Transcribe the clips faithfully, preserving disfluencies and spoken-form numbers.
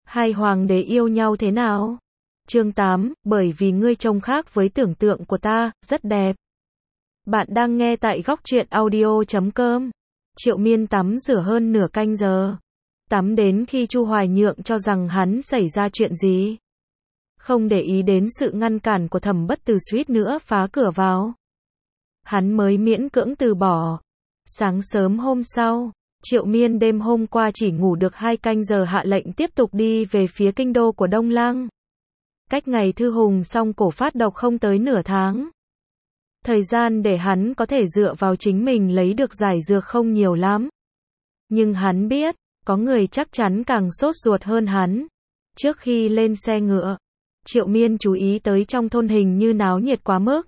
Hai hoàng đế yêu nhau thế nào? Chương tám, bởi vì ngươi trông khác với tưởng tượng của ta, rất đẹp. Bạn đang nghe tại góc truyện audio chấm com. Triệu Miên tắm rửa hơn nửa canh giờ. Tắm đến khi Chu Hoài Nhượng cho rằng hắn xảy ra chuyện gì. Không để ý đến sự ngăn cản của Thẩm Bất Từ suýt nữa phá cửa vào. Hắn mới miễn cưỡng từ bỏ. Sáng sớm hôm sau, Triệu Miên đêm hôm qua chỉ ngủ được hai canh giờ hạ lệnh tiếp tục đi về phía kinh đô của Đông Lăng. Cách ngày Thư Hùng xong cổ phát độc không tới nửa tháng. Thời gian để hắn có thể dựa vào chính mình lấy được giải dược không nhiều lắm. Nhưng hắn biết, có người chắc chắn càng sốt ruột hơn hắn. Trước khi lên xe ngựa, Triệu Miên chú ý tới trong thôn hình như náo nhiệt quá mức.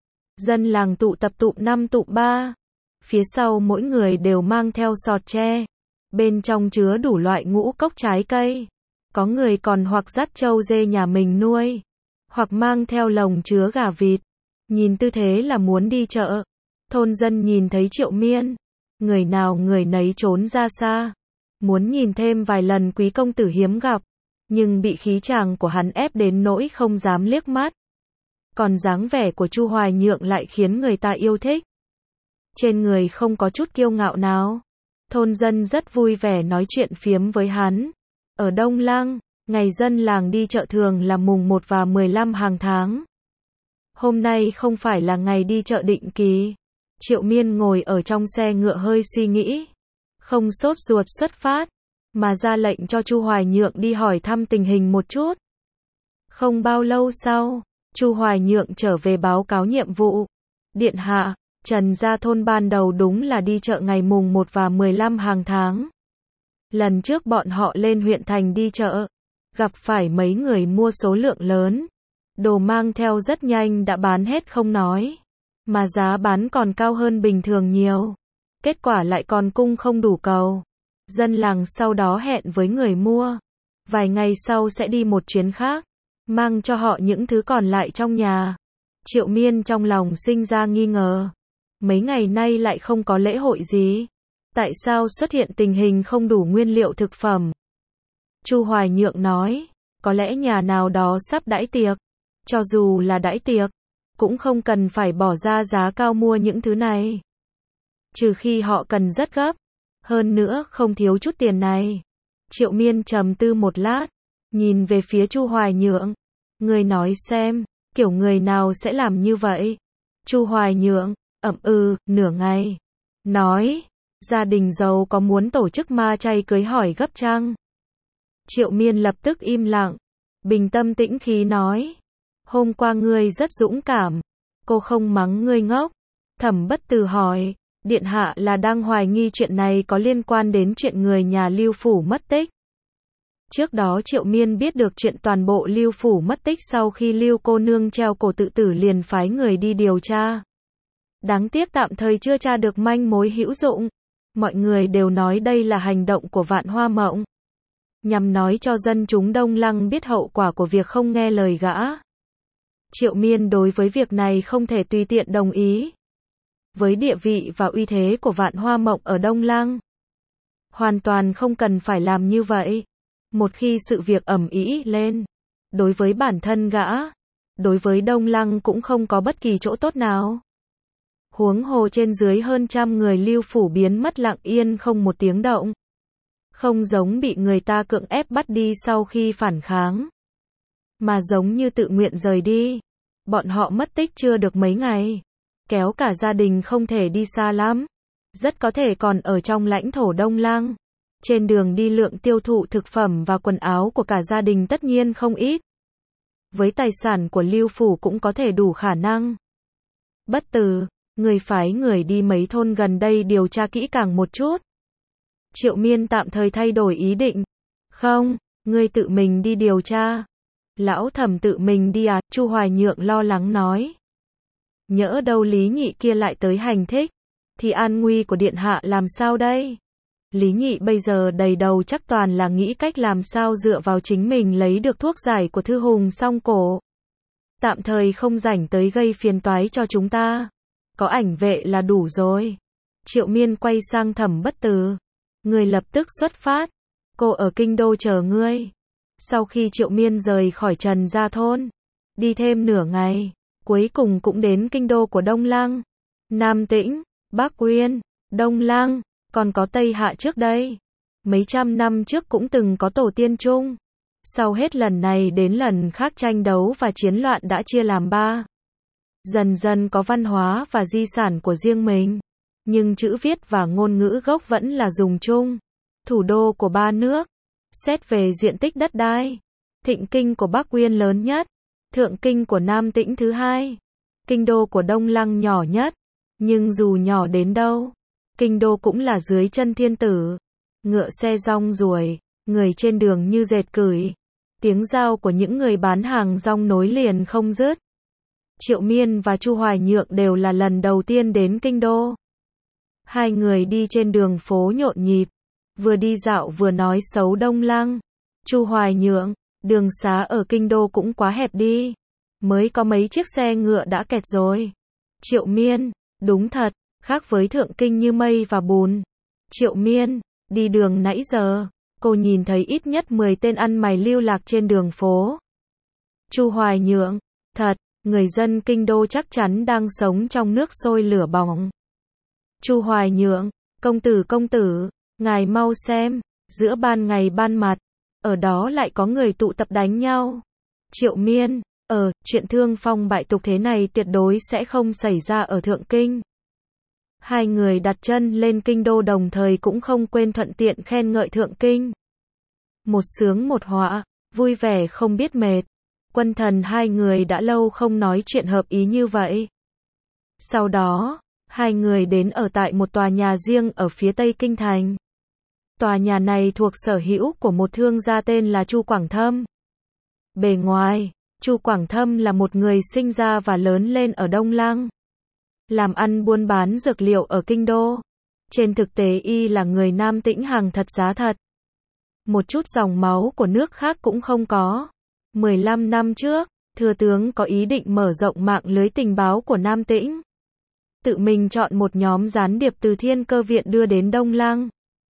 Dân làng tụ tập tụm năm tụm ba. Phía sau mỗi người đều mang theo sọt tre. Bên trong chứa đủ loại ngũ cốc trái cây. Có người còn hoặc dắt trâu dê nhà mình nuôi, hoặc mang theo lồng chứa gà vịt. Nhìn tư thế là muốn đi chợ. Thôn dân nhìn thấy Triệu Miên, người nào người nấy trốn ra xa. Muốn nhìn thêm vài lần quý công tử hiếm gặp, nhưng bị khí chàng của hắn ép đến nỗi không dám liếc mắt. Còn dáng vẻ của Chu Hoài Nhượng lại khiến người ta yêu thích. Trên người không có chút kiêu ngạo nào. Thôn dân rất vui vẻ nói chuyện phiếm với hắn. Ở Đông Lăng, ngày dân làng đi chợ thường là mùng một và mười lăm hàng tháng. Hôm nay không phải là ngày đi chợ định kỳ. Triệu Miên ngồi ở trong xe ngựa hơi suy nghĩ. Không sốt ruột xuất phát, mà ra lệnh cho Chu Hoài Nhượng đi hỏi thăm tình hình một chút. Không bao lâu sau, Chu Hoài Nhượng trở về báo cáo nhiệm vụ. Điện hạ, Trần gia thôn ban đầu đúng là đi chợ ngày mùng một và mười lăm hàng tháng. Lần trước bọn họ lên huyện thành đi chợ, gặp phải mấy người mua số lượng lớn. Đồ mang theo rất nhanh đã bán hết không nói, mà giá bán còn cao hơn bình thường nhiều. Kết quả lại còn cung không đủ cầu. Dân làng sau đó hẹn với người mua, vài ngày sau sẽ đi một chuyến khác, mang cho họ những thứ còn lại trong nhà. Triệu Miên trong lòng sinh ra nghi ngờ. Mấy ngày nay lại không có lễ hội gì. Tại sao xuất hiện tình hình không đủ nguyên liệu thực phẩm? Chu Hoài Nhượng nói, có lẽ nhà nào đó sắp đãi tiệc. Cho dù là đãi tiệc, cũng không cần phải bỏ ra giá cao mua những thứ này. Trừ khi họ cần rất gấp. Hơn nữa không thiếu chút tiền này. Triệu Miên trầm tư một lát, nhìn về phía Chu Hoài Nhượng. Người nói xem, kiểu người nào sẽ làm như vậy? Chu Hoài Nhượng, ậm ừ, nửa ngày. Nói, gia đình giàu có muốn tổ chức ma chay cưới hỏi gấp chăng? Triệu Miên lập tức im lặng. Bình tâm tĩnh khí nói. Hôm qua ngươi rất dũng cảm. Cô không mắng ngươi ngốc. Thẩm Bất Từ hỏi. Điện hạ là đang hoài nghi chuyện này có liên quan đến chuyện người nhà Lưu Phủ mất tích. Trước đó Triệu Miên biết được chuyện toàn bộ Lưu Phủ mất tích sau khi Lưu cô nương treo cổ tự tử liền phái người đi điều tra. Đáng tiếc tạm thời chưa tra được manh mối hữu dụng. Mọi người đều nói đây là hành động của Vạn Hoa Mộng, nhằm nói cho dân chúng Đông Lăng biết hậu quả của việc không nghe lời gã. Triệu Miên đối với việc này không thể tùy tiện đồng ý. Với địa vị và uy thế của Vạn Hoa Mộng ở Đông Lăng, hoàn toàn không cần phải làm như vậy. Một khi sự việc ầm ĩ lên, đối với bản thân gã, đối với Đông Lăng cũng không có bất kỳ chỗ tốt nào. Huống hồ trên dưới hơn trăm người Lưu Phủ biến mất lặng yên không một tiếng động. Không giống bị người ta cưỡng ép bắt đi sau khi phản kháng, mà giống như tự nguyện rời đi. Bọn họ mất tích chưa được mấy ngày, kéo cả gia đình không thể đi xa lắm. Rất có thể còn ở trong lãnh thổ Đông Lăng. Trên đường đi lượng tiêu thụ thực phẩm và quần áo của cả gia đình tất nhiên không ít. Với tài sản của Lưu Phủ cũng có thể đủ khả năng. Bất Từ, người phái người đi mấy thôn gần đây điều tra kỹ càng một chút. Triệu Miên tạm thời thay đổi ý định. Không, ngươi tự mình đi điều tra. Lão Thẩm tự mình đi à? Chu Hoài Nhượng lo lắng nói. Nhỡ đâu Lý Nhị kia lại tới hành thích, thì an nguy của điện hạ làm sao đây? Lý Nhị bây giờ đầy đầu chắc toàn là nghĩ cách làm sao dựa vào chính mình lấy được thuốc giải của Thư Hùng xong cổ. Tạm thời không rảnh tới gây phiền toái cho chúng ta. Có ảnh vệ là đủ rồi. Triệu Miên quay sang Thẩm Bất Từ. Người lập tức xuất phát. Cô ở kinh đô chờ ngươi. Sau khi Triệu Miên rời khỏi Trần Gia Thôn, đi thêm nửa ngày, cuối cùng cũng đến kinh đô của Đông Lăng. Nam Tĩnh, Bắc Uyên, Đông Lăng, còn có Tây Hạ trước đây. Mấy trăm năm trước cũng từng có tổ tiên chung. Sau hết lần này đến lần khác tranh đấu và chiến loạn đã chia làm ba. Dần dần có văn hóa và di sản của riêng mình. Nhưng chữ viết và ngôn ngữ gốc vẫn là dùng chung. Thủ đô của ba nước. Xét về diện tích đất đai, Thịnh Kinh của Bắc Uyên lớn nhất, Thượng Kinh của Nam Tĩnh thứ hai, kinh đô của Đông Lăng nhỏ nhất. Nhưng dù nhỏ đến đâu, kinh đô cũng là dưới chân thiên tử. Ngựa xe rong ruổi, người trên đường như dệt cửi. Tiếng giao của những người bán hàng rong nối liền không dứt. Triệu Miên và Chu Hoài Nhượng đều là lần đầu tiên đến kinh đô. Hai người đi trên đường phố nhộn nhịp, vừa đi dạo vừa nói xấu Đông Lăng. Chu Hoài Nhượng, đường xá ở kinh đô cũng quá hẹp đi. Mới có mấy chiếc xe ngựa đã kẹt rồi. Triệu Miên, đúng thật, khác với Thượng Kinh như mây và bùn. Triệu Miên, đi đường nãy giờ, cô nhìn thấy ít nhất mười tên ăn mày lưu lạc trên đường phố. Chu Hoài Nhượng, thật, người dân kinh đô chắc chắn đang sống trong nước sôi lửa bỏng. Chu Hoài Nhượng, công tử công tử, ngài mau xem, giữa ban ngày ban mặt, ở đó lại có người tụ tập đánh nhau. Triệu Miên, ờ, chuyện thương phong bại tục thế này tuyệt đối sẽ không xảy ra ở Thượng Kinh. Hai người đặt chân lên kinh đô đồng thời cũng không quên thuận tiện khen ngợi Thượng Kinh. Một sướng một họa, vui vẻ không biết mệt. Quân thần hai người đã lâu không nói chuyện hợp ý như vậy. Sau đó, hai người đến ở tại một tòa nhà riêng ở phía tây kinh thành. Tòa nhà này thuộc sở hữu của một thương gia tên là Chu Quảng Thâm. Bề ngoài, Chu Quảng Thâm là một người sinh ra và lớn lên ở Đông Lăng. Làm ăn buôn bán dược liệu ở kinh đô. Trên thực tế y là người Nam Tĩnh hàng thật giá thật. Một chút dòng máu của nước khác cũng không có. mười lăm năm trước, thừa tướng có ý định mở rộng mạng lưới tình báo của Nam Tĩnh. Tự mình chọn một nhóm gián điệp từ Thiên Cơ Viện đưa đến Đông Lăng.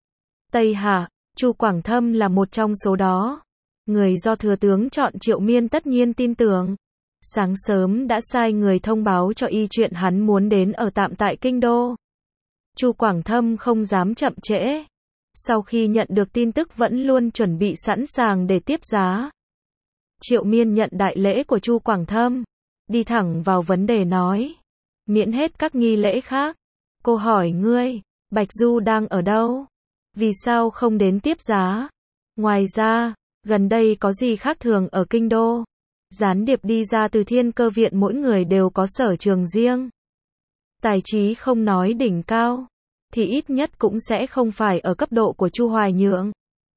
Tây Hạ, Chu Quảng Thâm là một trong số đó. Người do thừa tướng chọn Triệu Miên tất nhiên tin tưởng. Sáng sớm đã sai người thông báo cho y chuyện hắn muốn đến ở tạm tại kinh đô. Chu Quảng Thâm không dám chậm trễ. Sau khi nhận được tin tức vẫn luôn chuẩn bị sẵn sàng để tiếp giá. Triệu Miên nhận đại lễ của Chu Quảng Thâm, đi thẳng vào vấn đề nói, miễn hết các nghi lễ khác. Cô hỏi ngươi, Bạch Du đang ở đâu? Vì sao không đến tiếp giá? Ngoài ra, gần đây có gì khác thường ở kinh đô? Gián điệp đi ra từ Thiên Cơ Viện mỗi người đều có sở trường riêng. Tài trí không nói đỉnh cao, thì ít nhất cũng sẽ không phải ở cấp độ của Chu Hoài Nhượng.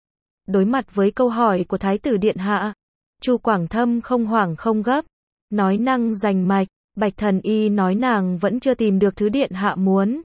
Đối mặt với câu hỏi của Thái tử Điện Hạ, Chu Quảng Thâm không hoảng không gấp, nói năng rành mạch. Bạch Thần Y nói nàng vẫn chưa tìm được thứ Điện Hạ muốn.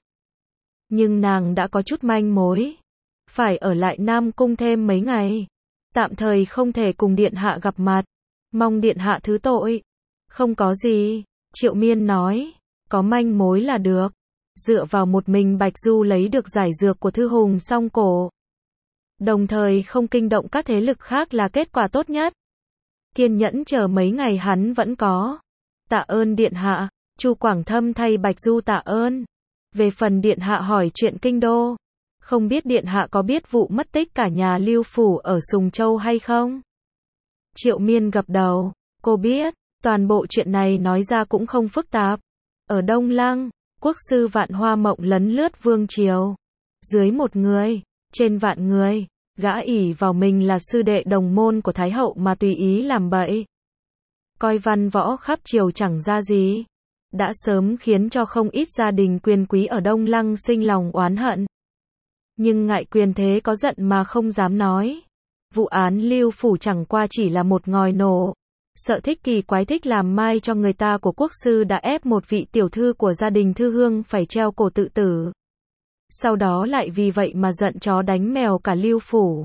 Nhưng nàng đã có chút manh mối. Phải ở lại Nam Cung thêm mấy ngày. Tạm thời không thể cùng Điện Hạ gặp mặt. Mong Điện Hạ thứ tội. Không có gì, Triệu Miên nói. Có manh mối là được. Dựa vào một mình Bạch Du lấy được giải dược của Thư Hùng Song Cổ. Đồng thời không kinh động các thế lực khác là kết quả tốt nhất. Kiên nhẫn chờ mấy ngày hắn vẫn có. Tạ ơn Điện Hạ, Chu Quảng Thâm thay Bạch Du tạ ơn. Về phần Điện Hạ hỏi chuyện kinh đô, không biết Điện Hạ có biết vụ mất tích cả nhà Lưu Phủ ở Sùng Châu hay không? Triệu Miên gật đầu, cô biết, toàn bộ chuyện này nói ra cũng không phức tạp. Ở Đông Lăng, quốc sư Vạn Hoa Mộng lấn lướt vương triều. Dưới một người, trên vạn người, gã ỷ vào mình là sư đệ đồng môn của Thái Hậu mà tùy ý làm bậy. Coi văn võ khắp triều chẳng ra gì. Đã sớm khiến cho không ít gia đình quyền quý ở Đông Lăng sinh lòng oán hận. Nhưng ngại quyền thế có giận mà không dám nói. Vụ án Lưu Phủ chẳng qua chỉ là một ngòi nổ. Sợ thích kỳ quái thích làm mai cho người ta của quốc sư đã ép một vị tiểu thư của gia đình Thư Hương phải treo cổ tự tử. Sau đó lại vì vậy mà giận chó đánh mèo cả Lưu Phủ.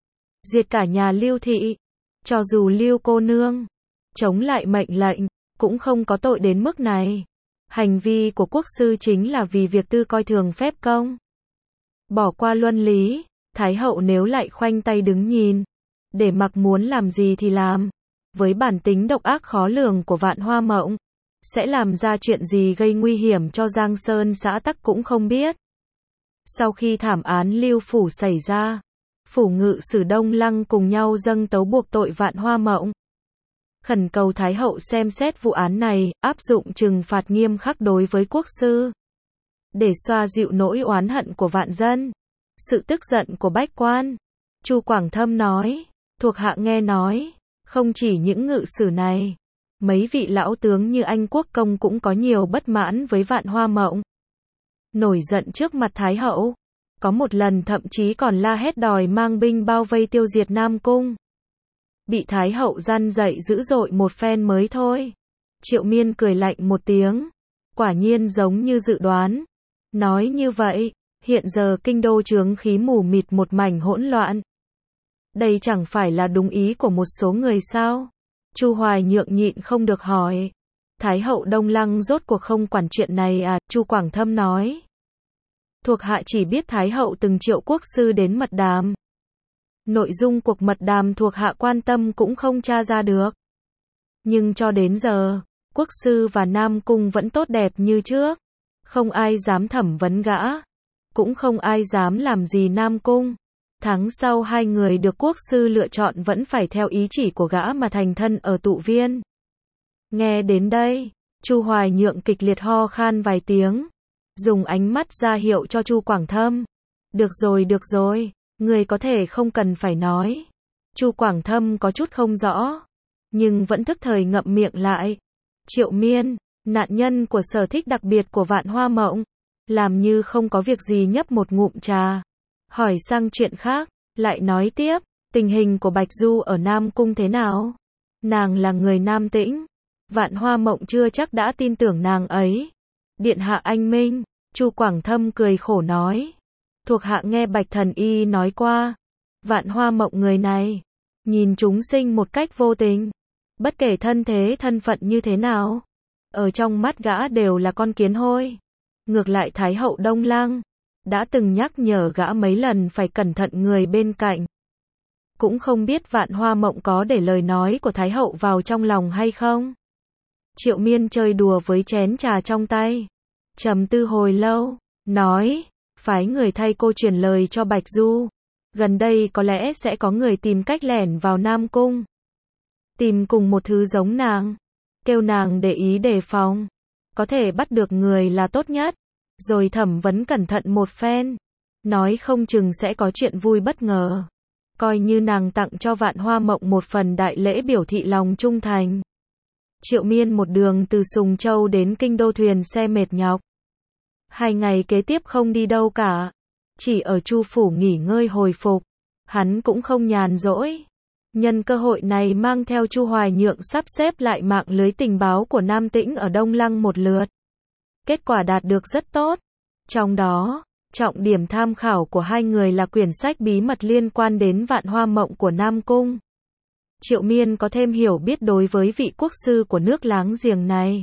Diệt cả nhà Lưu Thị. Cho dù Lưu cô nương chống lại mệnh lệnh, cũng không có tội đến mức này. Hành vi của quốc sư chính là vì việc tư coi thường phép công. Bỏ qua luân lý, Thái Hậu nếu lại khoanh tay đứng nhìn, để mặc muốn làm gì thì làm. Với bản tính độc ác khó lường của Vạn Hoa Mộng, sẽ làm ra chuyện gì gây nguy hiểm cho Giang Sơn xã tắc cũng không biết. Sau khi thảm án Lưu Phủ xảy ra, Phủ Ngự Sử Đông Lăng cùng nhau dâng tấu buộc tội Vạn Hoa Mộng. Khẩn cầu Thái hậu xem xét vụ án này, áp dụng trừng phạt nghiêm khắc đối với quốc sư. Để xoa dịu nỗi oán hận của vạn dân, sự tức giận của bách quan. Chu Quảng Thâm nói, thuộc hạ nghe nói, không chỉ những ngự sử này, mấy vị lão tướng như anh Quốc Công cũng có nhiều bất mãn với Vạn Hoa Mộng. Nổi giận trước mặt Thái hậu, có một lần thậm chí còn la hét đòi mang binh bao vây tiêu diệt Nam Cung. Bị Thái hậu răn dạy dữ dội một phen mới thôi. Triệu Miên cười lạnh một tiếng, quả nhiên giống như dự đoán. Nói như vậy, hiện giờ kinh đô chướng khí mù mịt một mảnh hỗn loạn. Đây chẳng phải là đúng ý của một số người sao? Chu Hoài Nhượng nhịn không được hỏi. Thái hậu Đông Lăng rốt cuộc không quản chuyện này à? Chu Quảng Thâm nói. Thuộc hạ chỉ biết Thái hậu từng triệu quốc sư đến mật đàm. Nội dung cuộc mật đàm thuộc hạ quan tâm cũng không tra ra được. Nhưng cho đến giờ, quốc sư và Nam Cung vẫn tốt đẹp như trước. Không ai dám thẩm vấn gã. Cũng không ai dám làm gì Nam Cung. Tháng sau hai người được quốc sư lựa chọn vẫn phải theo ý chỉ của gã mà thành thân ở tụ viên. Nghe đến đây, Chu Hoài Nhượng kịch liệt ho khan vài tiếng. Dùng ánh mắt ra hiệu cho Chu Quảng Thâm. Được rồi được rồi, người có thể không cần phải nói. Chu Quảng Thâm có chút không rõ, nhưng vẫn thức thời ngậm miệng lại. Triệu Miên, nạn nhân của sở thích đặc biệt của Vạn Hoa Mộng, làm như không có việc gì nhấp một ngụm trà. Hỏi sang chuyện khác, lại nói tiếp, tình hình của Bạch Du ở Nam Cung thế nào? Nàng là người Nam Tĩnh, Vạn Hoa Mộng chưa chắc đã tin tưởng nàng ấy. Điện hạ anh minh, Chu Quảng Thâm cười khổ nói. Thuộc hạ nghe Bạch Thần Y nói qua, Vạn Hoa Mộng người này, nhìn chúng sinh một cách vô tình. Bất kể thân thế thân phận như thế nào, ở trong mắt gã đều là con kiến hôi. Ngược lại Thái hậu Đông Lăng đã từng nhắc nhở gã mấy lần phải cẩn thận người bên cạnh. Cũng không biết Vạn Hoa Mộng có để lời nói của Thái hậu vào trong lòng hay không. Triệu Miên chơi đùa với chén trà trong tay, trầm tư hồi lâu, nói, phái người thay cô truyền lời cho Bạch Du. Gần đây có lẽ sẽ có người tìm cách lẻn vào Nam Cung. Tìm cùng một thứ giống nàng. Kêu nàng để ý đề phòng. Có thể bắt được người là tốt nhất. Rồi thẩm vấn cẩn thận một phen. Nói không chừng sẽ có chuyện vui bất ngờ. Coi như nàng tặng cho Vạn Hoa Mộng một phần đại lễ biểu thị lòng trung thành. Triệu Miên một đường từ Sùng Châu đến Kinh Đô thuyền xe mệt nhọc. Hai ngày kế tiếp không đi đâu cả. Chỉ ở Chu Phủ nghỉ ngơi hồi phục. Hắn cũng không nhàn rỗi. Nhân cơ hội này mang theo Chu Hoài Nhượng sắp xếp lại mạng lưới tình báo của Nam Tĩnh ở Đông Lăng một lượt. Kết quả đạt được rất tốt. Trong đó, trọng điểm tham khảo của hai người là quyển sách bí mật liên quan đến Vạn Hoa Mộng của Nam Cung. Triệu Miên có thêm hiểu biết đối với vị quốc sư của nước láng giềng này.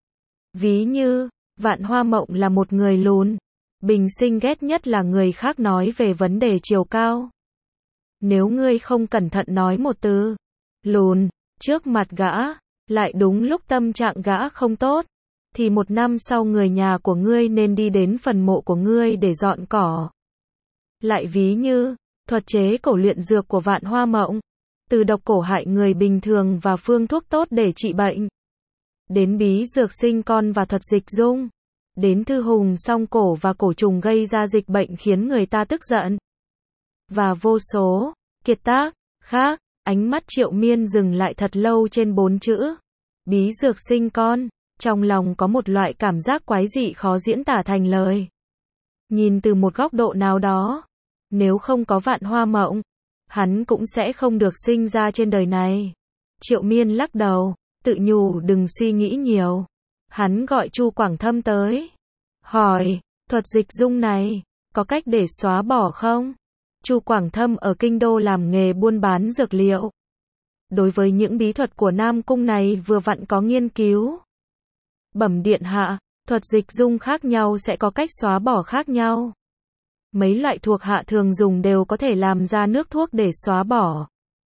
Ví như, Vạn Hoa Mộng là một người lùn. Bình sinh ghét nhất là người khác nói về vấn đề chiều cao. Nếu ngươi không cẩn thận nói một từ lùn trước mặt gã, lại đúng lúc tâm trạng gã không tốt, thì một năm sau người nhà của ngươi nên đi đến phần mộ của ngươi để dọn cỏ. Lại ví như, thuật chế cổ luyện dược của Vạn Hoa Mộng, từ độc cổ hại người bình thường và phương thuốc tốt để trị bệnh, đến bí dược sinh con và thuật dịch dung, đến thư hùng song cổ và cổ trùng gây ra dịch bệnh khiến người ta tức giận, và vô số kiệt tác khác. Ánh mắt Triệu Miên dừng lại thật lâu trên bốn chữ bí dược sinh con. Trong lòng có một loại cảm giác quái dị khó diễn tả thành lời. Nhìn từ một góc độ nào đó, nếu không có Vạn Hoa Mộng, hắn cũng sẽ không được sinh ra trên đời này. Triệu Miên lắc đầu, tự nhủ đừng suy nghĩ nhiều. Hắn gọi Chu Quảng Thâm tới, hỏi, thuật dịch dung này, có cách để xóa bỏ không? Chu Quảng Thâm ở Kinh Đô làm nghề buôn bán dược liệu. Đối với những bí thuật của Nam Cung này vừa vặn có nghiên cứu. Bẩm điện hạ, thuật dịch dung khác nhau sẽ có cách xóa bỏ khác nhau. Mấy loại thuộc hạ thường dùng đều có thể làm ra nước thuốc để xóa bỏ.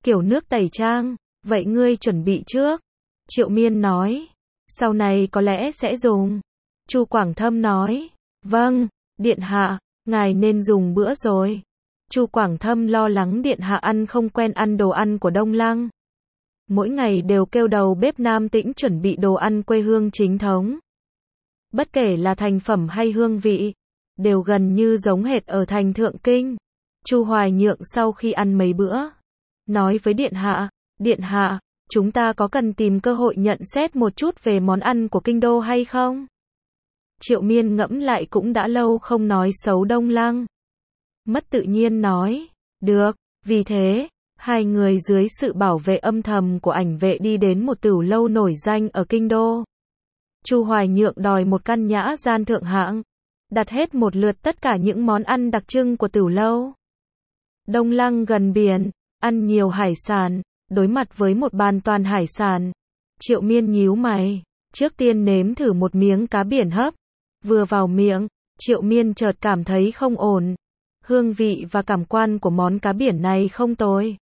kiểu nước tẩy trang, vậy ngươi chuẩn bị trước. Triệu Miên nói, sau này có lẽ sẽ dùng. Chu Quảng Thâm nói, vâng, điện hạ, ngài nên dùng bữa rồi. Chu Quảng Thâm lo lắng điện hạ ăn không quen ăn đồ ăn của Đông Lăng. Mỗi ngày đều kêu đầu bếp Nam Tĩnh chuẩn bị đồ ăn quê hương chính thống. Bất kể là thành phẩm hay hương vị, đều gần như giống hệt ở thành Thượng Kinh. Chu Hoài Nhượng sau khi ăn mấy bữa, nói với điện hạ, điện hạ, chúng ta có cần tìm cơ hội nhận xét một chút về món ăn của kinh đô hay không? Triệu Miên ngẫm lại cũng đã lâu không nói xấu Đông Lăng. Mất tự nhiên nói, được, vì thế, hai người dưới sự bảo vệ âm thầm của ảnh vệ đi đến một tửu lâu nổi danh ở kinh đô. Chu Hoài Nhượng đòi một căn nhã gian thượng hạng, đặt hết một lượt tất cả những món ăn đặc trưng của tửu lâu. Đông Lăng gần biển, ăn nhiều hải sản, đối mặt với một bàn toàn hải sản. Triệu Miên nhíu mày, trước tiên nếm thử một miếng cá biển hấp. Vừa vào miệng, Triệu Miên chợt cảm thấy không ổn. Hương vị và cảm quan của món cá biển này không tồi.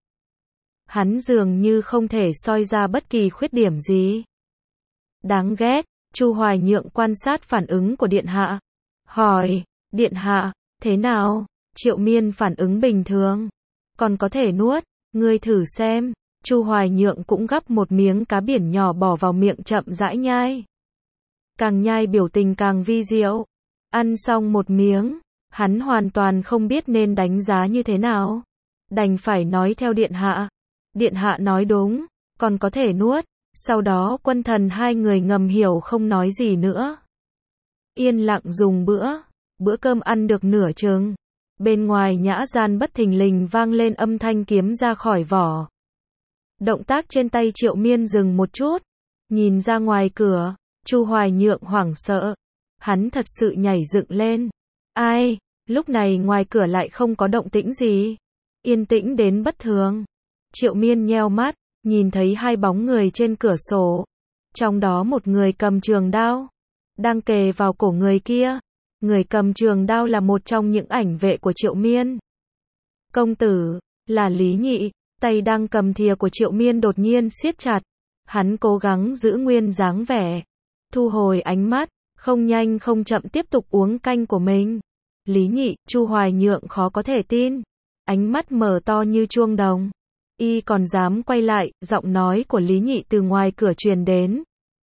Hắn dường như không thể soi ra bất kỳ khuyết điểm gì. Đáng ghét, Chu Hoài Nhượng quan sát phản ứng của điện hạ. Hỏi, điện hạ, thế nào? Triệu Miên phản ứng bình thường. Còn có thể nuốt, ngươi thử xem. Chu Hoài Nhượng cũng gắp một miếng cá biển nhỏ bỏ vào miệng chậm rãi nhai. Càng nhai biểu tình càng vi diệu. Ăn xong một miếng, hắn hoàn toàn không biết nên đánh giá như thế nào. Đành phải nói theo điện hạ. Điện hạ nói đúng, còn có thể nuốt. Sau đó quân thần hai người ngầm hiểu không nói gì nữa. Yên lặng dùng bữa. Bữa cơm ăn được nửa chừng. Bên ngoài nhã gian bất thình lình vang lên âm thanh kiếm ra khỏi vỏ. Động tác trên tay Triệu Miên dừng một chút. Nhìn ra ngoài cửa, Chu Hoài Nhượng hoảng sợ. Hắn thật sự nhảy dựng lên. Ai? Lúc này ngoài cửa lại không có động tĩnh gì. Yên tĩnh đến bất thường. Triệu Miên nheo mắt, nhìn thấy hai bóng người trên cửa sổ. Trong đó một người cầm trường đao, đang kề vào cổ người kia. Người cầm trường đao là một trong những ảnh vệ của Triệu Miên. Công tử, là Lý Nhị. Tay đang cầm thìa của Triệu Miên đột nhiên siết chặt. Hắn cố gắng giữ nguyên dáng vẻ. Thu hồi ánh mắt, không nhanh không chậm tiếp tục uống canh của mình. Lý Nhị, Chu Hoài Nhượng khó có thể tin. Ánh mắt mở to như chuông đồng. Y còn dám quay lại, giọng nói của Lý Nhị từ ngoài cửa truyền đến.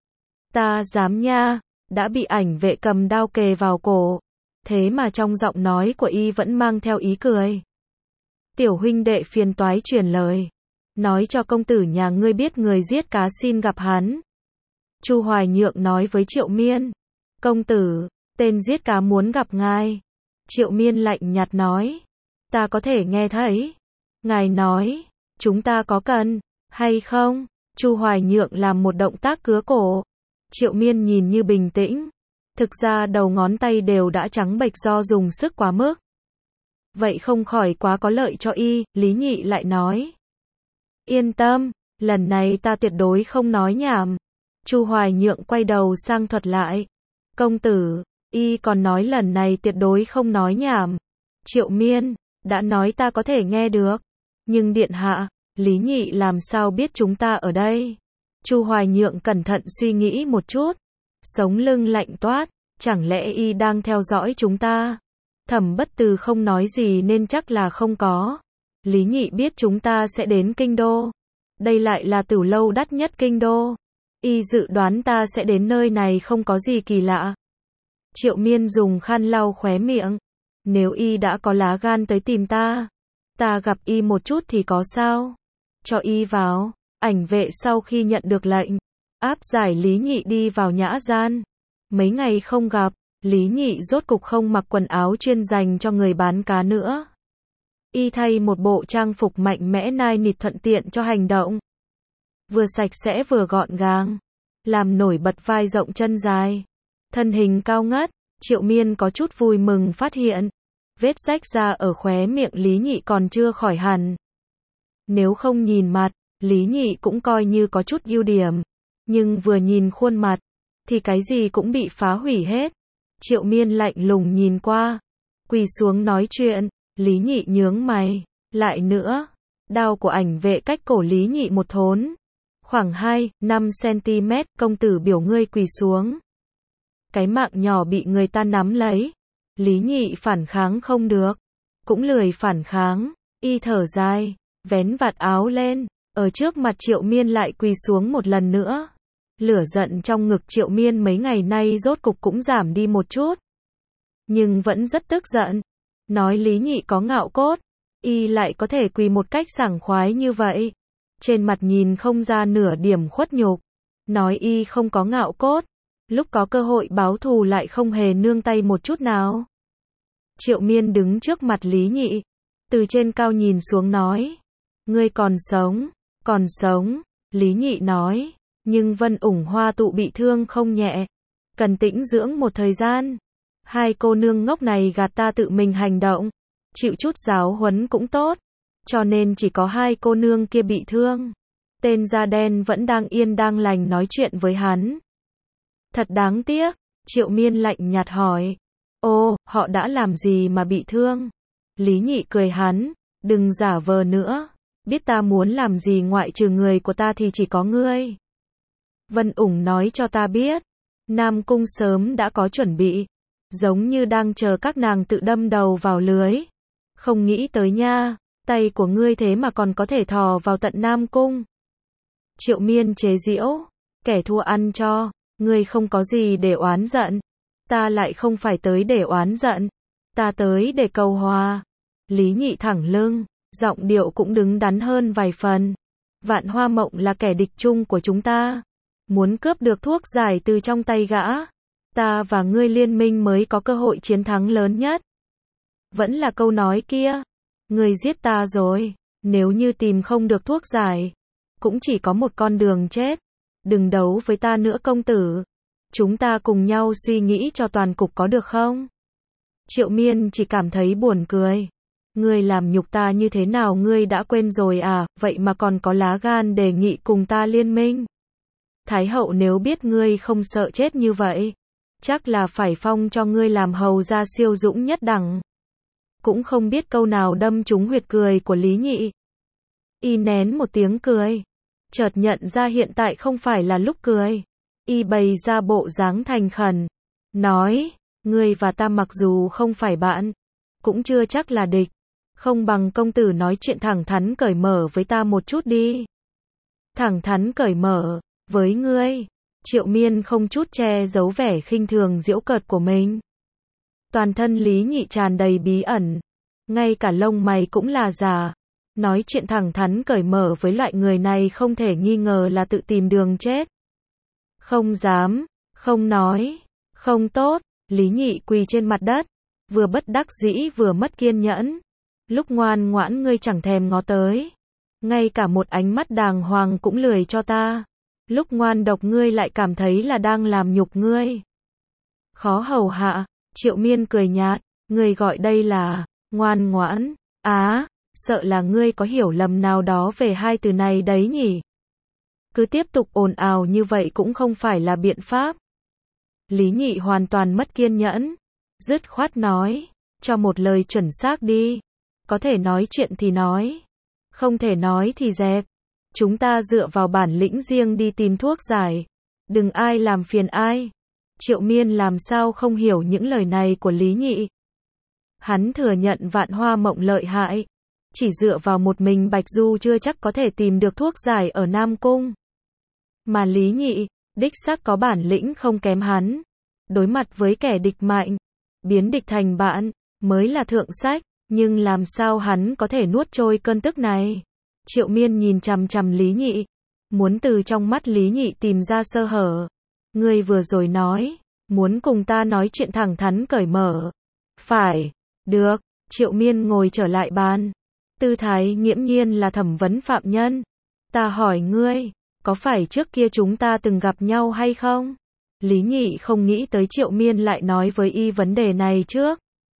Ta dám nha, đã bị ảnh vệ cầm đao kề vào cổ. Thế mà trong giọng nói của Y vẫn mang theo ý cười. Tiểu huynh đệ phiền toái truyền lời. Nói cho công tử nhà ngươi biết người giết cá xin gặp hắn. Chu Hoài Nhượng nói với Triệu Miên. Công tử, tên giết cá muốn gặp ngài. Triệu Miên lạnh nhạt nói. Ta có thể nghe thấy. Ngài nói, chúng ta có cần, hay không? Chu Hoài Nhượng làm một động tác cứa cổ. Triệu Miên nhìn như bình tĩnh. Thực ra đầu ngón tay đều đã trắng bệch do dùng sức quá mức. Vậy không khỏi quá có lợi cho Y, Lý Nhị lại nói. Yên tâm, lần này ta tuyệt đối không nói nhảm. Chu Hoài Nhượng quay đầu sang thuật lại. Công tử, Y còn nói lần này tuyệt đối không nói nhảm. Triệu Miên, đã nói ta có thể nghe được. Nhưng điện hạ, Lý Nhị làm sao biết chúng ta ở đây? Chu Hoài Nhượng cẩn thận suy nghĩ một chút. Sống lưng lạnh toát, chẳng lẽ Y đang theo dõi chúng ta? Thẩm Bất Từ không nói gì nên chắc là không có. Lý Nhị biết chúng ta sẽ đến kinh đô. Đây lại là tửu lâu đắt nhất kinh đô. Y dự đoán ta sẽ đến nơi này không có gì kỳ lạ. Triệu Miên dùng khăn lau khóe miệng. Nếu Y đã có lá gan tới tìm ta, ta gặp Y một chút thì có sao? Cho Y vào. Ảnh vệ sau khi nhận được lệnh, áp giải Lý Nhị đi vào nhã gian. Mấy ngày không gặp, Lý Nhị rốt cục không mặc quần áo chuyên dành cho người bán cá nữa. Y thay một bộ trang phục mạnh mẽ nai nịt thuận tiện cho hành động. Vừa sạch sẽ vừa gọn gàng, làm nổi bật vai rộng chân dài, thân hình cao ngất. Triệu Miên có chút vui mừng phát hiện, vết rách da ở khóe miệng Lý Nhị còn chưa khỏi hẳn. Nếu không nhìn mặt, Lý Nhị cũng coi như có chút ưu điểm, nhưng vừa nhìn khuôn mặt, thì cái gì cũng bị phá hủy hết. Triệu Miên lạnh lùng nhìn qua, quỳ xuống nói chuyện. Lý Nhị nhướng mày, lại nữa, Đao của ảnh vệ cách cổ Lý Nhị một thốn. Khoảng hai, năm xăng-ti-mét, công tử biểu ngươi quỳ xuống. Cái mạng nhỏ bị người ta nắm lấy. Lý Nhị phản kháng không được. Cũng lười phản kháng. Y thở dài, vén vạt áo lên. Ở trước mặt Triệu Miên lại quỳ xuống một lần nữa. Lửa giận trong ngực Triệu Miên mấy ngày nay rốt cục cũng giảm đi một chút. Nhưng vẫn rất tức giận. Nói Lý Nhị có ngạo cốt. Y lại có thể quỳ một cách sảng khoái như vậy. Trên mặt nhìn không ra nửa điểm khuất nhục. Nói Y không có ngạo cốt. Lúc có cơ hội báo thù lại không hề nương tay một chút nào. Triệu Miên đứng trước mặt Lý Nhị. Từ trên cao nhìn xuống nói. Ngươi còn sống, còn sống. Lý Nhị nói. Nhưng Vân Ủng Hoa tụ bị thương không nhẹ. Cần tĩnh dưỡng một thời gian. Hai cô nương ngốc này gạt ta tự mình hành động. Chịu chút giáo huấn cũng tốt. Cho nên chỉ có hai cô nương kia bị thương. Tên da đen vẫn đang yên đang lành nói chuyện với hắn. Thật đáng tiếc. Triệu Miên lạnh nhạt hỏi. Ô, họ đã làm gì mà bị thương? Lý Nhị cười hắn. Đừng giả vờ nữa. Biết ta muốn làm gì ngoại trừ người của ta thì chỉ có ngươi. Vân Ủng nói cho ta biết. Nam Cung sớm đã có chuẩn bị. Giống như đang chờ các nàng tự đâm đầu vào lưới. Không nghĩ tới nha. Tay của ngươi thế mà còn có thể thò vào tận Nam Cung. Triệu Miên chế giễu. Kẻ thua ăn cho. Ngươi không có gì để oán giận. Ta lại không phải tới để oán giận. Ta tới để cầu hòa. Lý Nhị thẳng lưng. Giọng điệu cũng đứng đắn hơn vài phần. Vạn Hoa Mộng là kẻ địch chung của chúng ta. Muốn cướp được thuốc giải từ trong tay gã. Ta và ngươi liên minh mới có cơ hội chiến thắng lớn nhất. Vẫn là câu nói kia. Ngươi giết ta rồi. Nếu như tìm không được thuốc giải. Cũng chỉ có một con đường chết. Đừng đấu với ta nữa công tử. Chúng ta cùng nhau suy nghĩ cho toàn cục có được không? Triệu Miên chỉ cảm thấy buồn cười. Ngươi làm nhục ta như thế nào ngươi đã quên rồi à, vậy mà còn có lá gan đề nghị cùng ta liên minh. Thái hậu nếu biết ngươi không sợ chết như vậy, chắc là phải phong cho ngươi làm hầu gia siêu dũng nhất đẳng. Cũng không biết câu nào đâm trúng huyệt cười của Lý Nhị. Y nén một tiếng cười. Chợt nhận ra hiện tại không phải là lúc cười. Y bày ra bộ dáng thành khẩn. Nói, ngươi và ta mặc dù không phải bạn, cũng chưa chắc là địch. Không bằng công tử nói chuyện thẳng thắn cởi mở với ta một chút đi. Thẳng thắn cởi mở, với ngươi. Triệu Miên không chút che giấu vẻ khinh thường giễu cợt của mình. Toàn thân Lý Nhị tràn đầy bí ẩn. Ngay cả lông mày cũng là giả. Nói chuyện thẳng thắn cởi mở với loại người này không thể nghi ngờ là tự tìm đường chết. Không dám, không nói, không tốt. Lý Nhị quỳ trên mặt đất. Vừa bất đắc dĩ vừa mất kiên nhẫn. Lúc ngoan ngoãn ngươi chẳng thèm ngó tới. Ngay cả một ánh mắt đàng hoàng cũng lười cho ta. Lúc ngoan độc ngươi lại cảm thấy là đang làm nhục ngươi. Khó hầu hạ. Triệu Miên cười nhạt. Ngươi gọi đây là ngoan ngoãn. Á, sợ là ngươi có hiểu lầm nào đó về hai từ này đấy nhỉ. Cứ tiếp tục ồn ào như vậy cũng không phải là biện pháp. Lý Nhị hoàn toàn mất kiên nhẫn. Dứt khoát nói. Cho một lời chuẩn xác đi. Có thể nói chuyện thì nói. Không thể nói thì dẹp. Chúng ta dựa vào bản lĩnh riêng đi tìm thuốc giải. Đừng ai làm phiền ai. Triệu Miên làm sao không hiểu những lời này của Lý Nhị. Hắn thừa nhận Vạn Hoa Mộng lợi hại. Chỉ dựa vào một mình Bạch Du chưa chắc có thể tìm được thuốc giải ở Nam Cung. Mà Lý Nhị, đích xác có bản lĩnh không kém hắn. Đối mặt với kẻ địch mạnh, biến địch thành bạn, mới là thượng sách. Nhưng làm sao hắn có thể nuốt trôi cơn tức này? Triệu Miên nhìn chằm chằm Lý Nhị. Muốn từ trong mắt Lý Nhị tìm ra sơ hở. Ngươi vừa rồi nói. Muốn cùng ta nói chuyện thẳng thắn cởi mở. Phải. Được. Triệu Miên ngồi trở lại bàn. Tư thái nghiễm nhiên là thẩm vấn phạm nhân. Ta hỏi ngươi. Có phải trước kia chúng ta từng gặp nhau hay không? Lý Nhị không nghĩ tới Triệu Miên lại nói với y vấn đề này trước.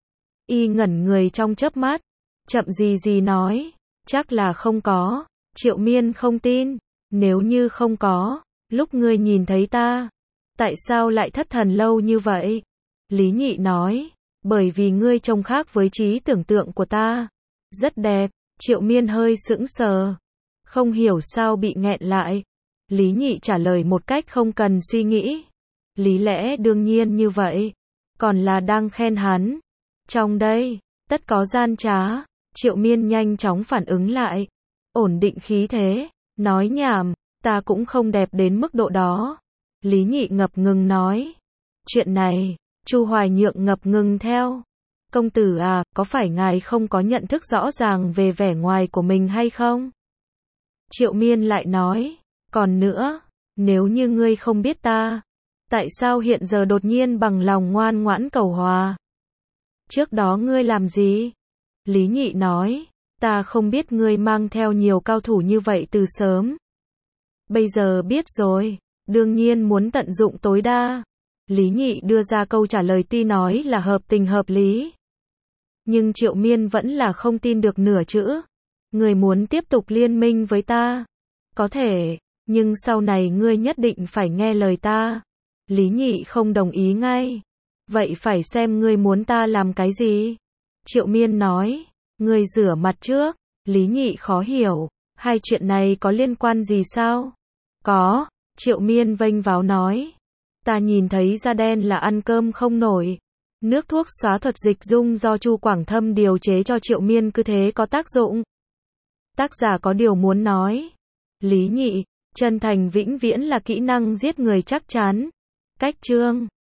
Y ngẩn người trong chớp mắt. Chậm gì gì nói. Chắc là không có. Triệu Miên không tin. Nếu như không có. Lúc ngươi nhìn thấy ta. Tại sao lại thất thần lâu như vậy? Lý Nhị nói. Bởi vì ngươi trông khác với trí tưởng tượng của ta. Rất đẹp. Triệu Miên hơi sững sờ, không hiểu sao bị nghẹn lại. Lý Nhị trả lời một cách không cần suy nghĩ. Lý lẽ đương nhiên như vậy, còn là đang khen hắn. Trong đây, tất có gian trá. Triệu Miên nhanh chóng phản ứng lại, ổn định khí thế, nói nhảm, ta cũng không đẹp đến mức độ đó. Lý Nhị ngập ngừng nói. Chuyện này, Chu Hoài Nhượng ngập ngừng theo. Công tử à, có phải ngài không có nhận thức rõ ràng về vẻ ngoài của mình hay không? Triệu Miên lại nói, còn nữa, nếu như ngươi không biết ta, tại sao hiện giờ đột nhiên bằng lòng ngoan ngoãn cầu hòa? Trước đó ngươi làm gì? Lý Nhị nói, ta không biết ngươi mang theo nhiều cao thủ như vậy từ sớm. Bây giờ biết rồi, đương nhiên muốn tận dụng tối đa. Lý Nhị đưa ra câu trả lời tuy nói là hợp tình hợp lý. Nhưng Triệu Miên vẫn là không tin được nửa chữ. Ngươi muốn tiếp tục liên minh với ta? Có thể, nhưng sau này ngươi nhất định phải nghe lời ta. Lý Nhị không đồng ý ngay. Vậy phải xem ngươi muốn ta làm cái gì? Triệu Miên nói, ngươi rửa mặt trước. Lý Nhị khó hiểu, hai chuyện này có liên quan gì sao? Có, Triệu Miên vênh váo nói. Ta nhìn thấy da đen là ăn cơm không nổi. Nước thuốc xóa thuật dịch dung do Chu Quảng Thâm điều chế cho Triệu Miên cứ thế có tác dụng. Tác giả có điều muốn nói. Lý Nhị, chân thành vĩnh viễn là kỹ năng giết người chắc chắn. Cách chương